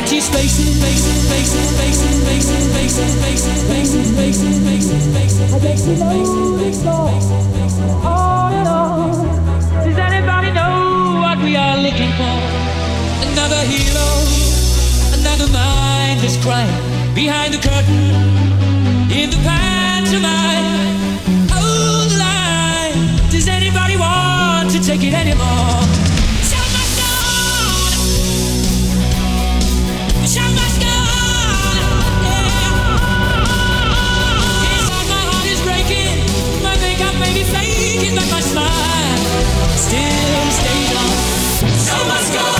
Empty spaces, spaces, spaces, spaces, spaces, spaces, spaces, spaces, spaces, spaces, spaces. I guess you know the score. All in all, does anybody know what we are looking for? Another hero, another mindless crime behind the curtain in the pantomime. Oh, the line. Does anybody want to take it anymore? But my smile still stays on. So much go.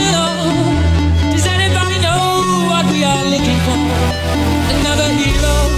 Another hero,